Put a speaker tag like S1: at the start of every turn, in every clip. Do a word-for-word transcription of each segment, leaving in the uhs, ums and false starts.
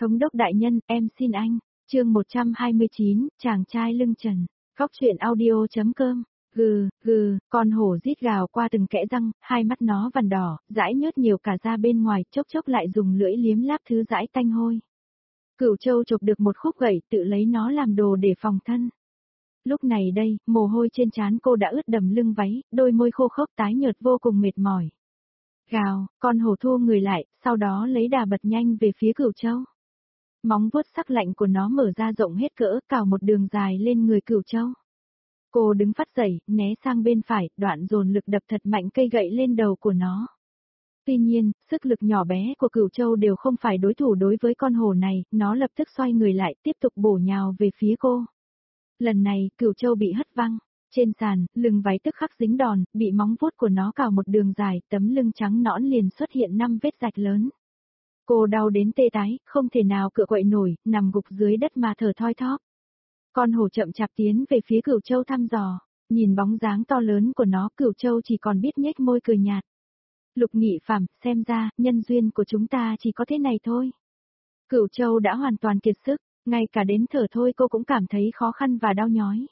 S1: Thống đốc đại nhân, em xin anh. Chương một trăm hai mươi chín, chàng trai lưng trần. Góc truyện audio chấm com. Gừ, gừ, con hổ rít gào qua từng kẽ răng, hai mắt nó vằn đỏ, dãi nhớt nhiều cả ra bên ngoài, chốc chốc lại dùng lưỡi liếm láp thứ dãi tanh hôi. Cửu Châu chộp được một khúc gậy, tự lấy nó làm đồ để phòng thân. Lúc này đây, mồ hôi trên trán cô đã ướt đầm lưng váy, đôi môi khô khốc tái nhợt vô cùng mệt mỏi. Gào, con hổ thua người lại, sau đó lấy đà bật nhanh về phía Cửu Châu. Móng vuốt sắc lạnh của nó mở ra rộng hết cỡ, cào một đường dài lên người Cửu Châu. Cô đứng phát dậy, né sang bên phải, đoạn dồn lực đập thật mạnh cây gậy lên đầu của nó. Tuy nhiên, sức lực nhỏ bé của Cửu Châu đều không phải đối thủ đối với con hổ này, nó lập tức xoay người lại, tiếp tục bổ nhào về phía cô. Lần này, Cửu Châu bị hất văng. Trên sàn, lưng váy tức khắc dính đòn, bị móng vuốt của nó cào một đường dài, tấm lưng trắng nõn liền xuất hiện năm vết rạch lớn. Cô đau đến tê tái, không thể nào cựa quậy nổi, nằm gục dưới đất mà thở thoi thóp. Con hổ chậm chạp tiến về phía Cửu Châu thăm dò, nhìn bóng dáng to lớn của nó, Cửu Châu chỉ còn biết nhếch môi cười nhạt. Lục Nghị Phàm, xem ra, nhân duyên của chúng ta chỉ có thế này thôi. Cửu Châu đã hoàn toàn kiệt sức, ngay cả đến thở thôi cô cũng cảm thấy khó khăn và đau nhói.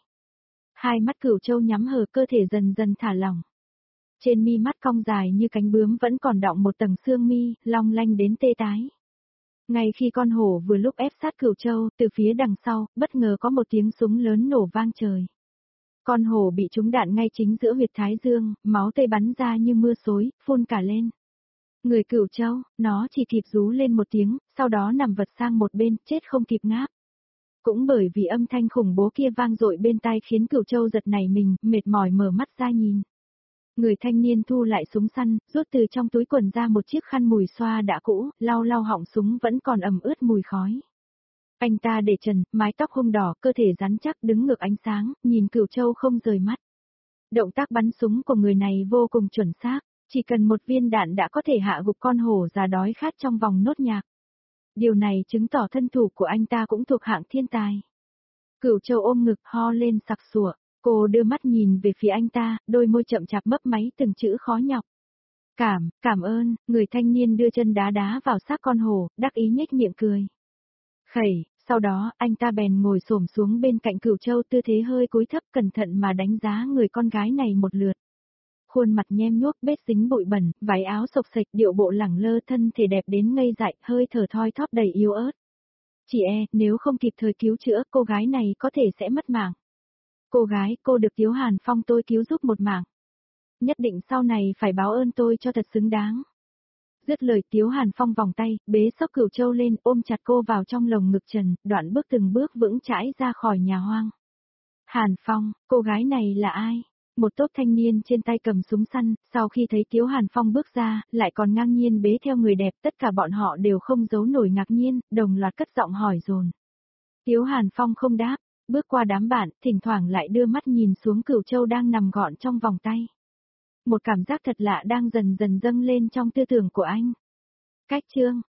S1: Hai mắt Cửu Châu nhắm hờ, cơ thể dần dần thả lỏng. Trên mi mắt cong dài như cánh bướm vẫn còn đọng một tầng xương mi, long lanh đến tê tái. Ngay khi con hổ vừa lúc ép sát Cửu Châu, từ phía đằng sau, bất ngờ có một tiếng súng lớn nổ vang trời. Con hổ bị trúng đạn ngay chính giữa huyệt thái dương, máu tươi bắn ra như mưa xối, phun cả lên. Người Cửu Châu, nó chỉ kịp rú lên một tiếng, sau đó nằm vật sang một bên, chết không kịp ngáp. Cũng bởi vì âm thanh khủng bố kia vang dội bên tai khiến Cửu Châu giật nảy mình, mệt mỏi mở mắt ra nhìn. Người thanh niên thu lại súng săn, rút từ trong túi quần ra một chiếc khăn mùi xoa đã cũ, lau lau họng súng vẫn còn ẩm ướt mùi khói. Anh ta để trần, mái tóc hung đỏ, cơ thể rắn chắc đứng ngược ánh sáng, nhìn Cửu Châu không rời mắt. Động tác bắn súng của người này vô cùng chuẩn xác, chỉ cần một viên đạn đã có thể hạ gục con hổ già đói khát trong vòng nốt nhạc. Điều này chứng tỏ thân thủ của anh ta cũng thuộc hạng thiên tài. Cửu Châu ôm ngực ho lên sặc sụa, cô đưa mắt nhìn về phía anh ta, đôi môi chậm chạp mấp máy từng chữ khó nhọc. Cảm, cảm ơn, người thanh niên đưa chân đá đá vào xác con hổ, đắc ý nhếch miệng cười. Khẩy, sau đó anh ta bèn ngồi xổm xuống bên cạnh Cửu Châu, tư thế hơi cúi thấp cẩn thận mà đánh giá người con gái này một lượt. Khuôn mặt nhem nhuốc bết dính bụi bẩn, váy áo xộc xệch, điệu bộ lẳng lơ, thân thể đẹp đến ngây dại, hơi thở thoi thóp đầy yếu ớt. Chỉ e, nếu không kịp thời cứu chữa, cô gái này có thể sẽ mất mạng. Cô gái, cô được Tiếu Hàn Phong tôi cứu giúp một mạng. Nhất định sau này phải báo ơn tôi cho thật xứng đáng. Dứt lời, Tiếu Hàn Phong vòng tay, bế xốc Cửu Châu lên, ôm chặt cô vào trong lồng ngực trần, đoạn bước từng bước vững chãi ra khỏi nhà hoang. Hàn Phong, cô gái này là ai? Một tốp thanh niên trên tay cầm súng săn, sau khi thấy Tiếu Hàn Phong bước ra, lại còn ngang nhiên bế theo người đẹp, tất cả bọn họ đều không giấu nổi ngạc nhiên, đồng loạt cất giọng hỏi dồn. Tiếu Hàn Phong không đáp, bước qua đám bạn, thỉnh thoảng lại đưa mắt nhìn xuống Cửu Châu đang nằm gọn trong vòng tay. Một cảm giác thật lạ đang dần dần dâng lên trong tư tưởng của anh. Cách chương,